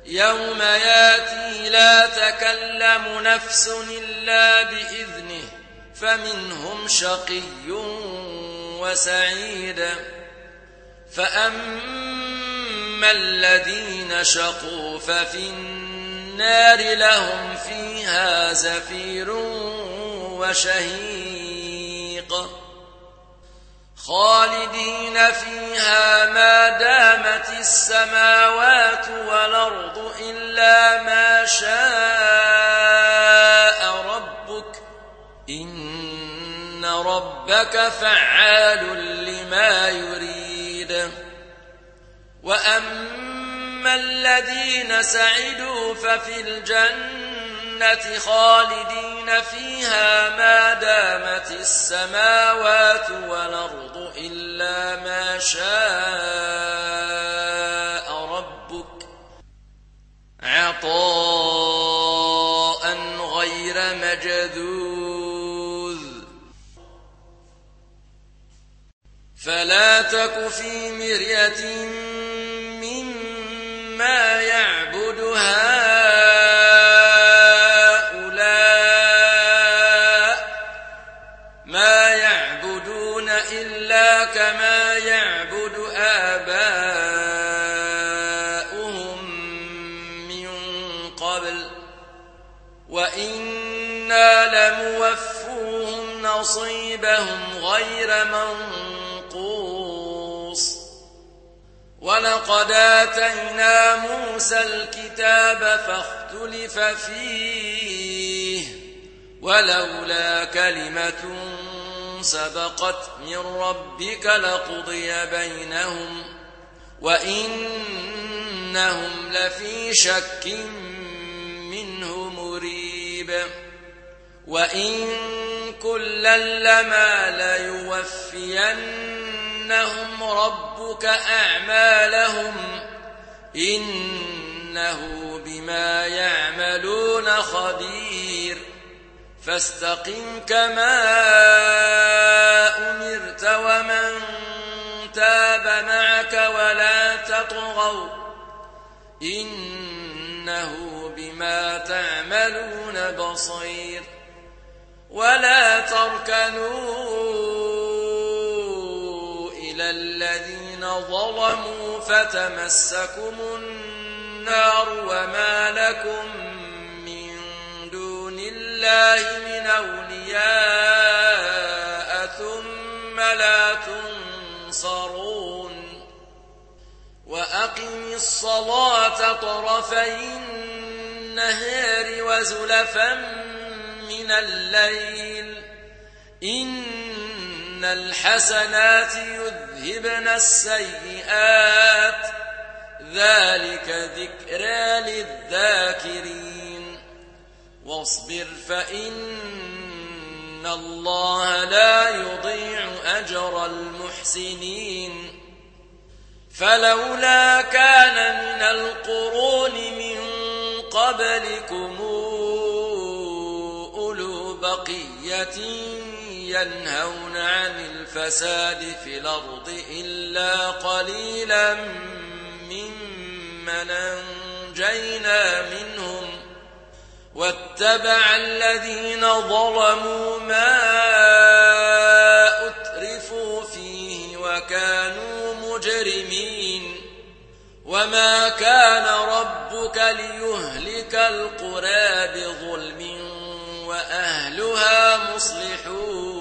يوم ياتي لا تكلم نفس إلا بإذنه فمنهم شقي وسعيد فأما الذين شقوا ففي النار لهم فيها زفير وشهيق خالدين فيها ما دامت السماوات والأرض إلا ما شاء ربك إن ربك فعال لما يريد وأما الذين سعدوا ففي الجنة خالدين فيها ما دامت السماوات والأرض إلا ما شاء ربك عطاء غير مجذوذ فلا تك في مرية مما يعبد هؤلاء ما يعبدون إلا كما يعبد آباؤهم من قبل وإنا لموفوهم نصيبهم غير منقوص ولقد آتينا موسى الكتاب فاختلف فيه ولولا كلمة سبقت من ربك لقضي بينهم وإنهم لفي شك منه مريب وإن كلا لما ليوفينهم ربك أعمالهم إنه بما يعملون خبير فاستقم كما أمرت ومن تاب معك ولا تطغوا إنه بما تعملون بصير ولا تركنوا إلى الذين ظلموا فتمسكم النار وما لكم من دون الله من أولياء ثم لا تنصرون وأقم الصلاة طرفي النهار وزلفا من الليل إن الحسنات يذهبن السيئات ذلك ذكرى للذاكرين واصبر فإن الله لا يضيع أجر المحسنين فلولا كان من القرون من قبلكم أولو بقية ينهون عن الفساد في الأرض إلا قليلا ممن أنجينا منهم واتبع الذين ظلموا ما أترفوا فيه وكانوا مجرمين وما كان ربك ليهلك القرى بظلم وأهلها مصلحون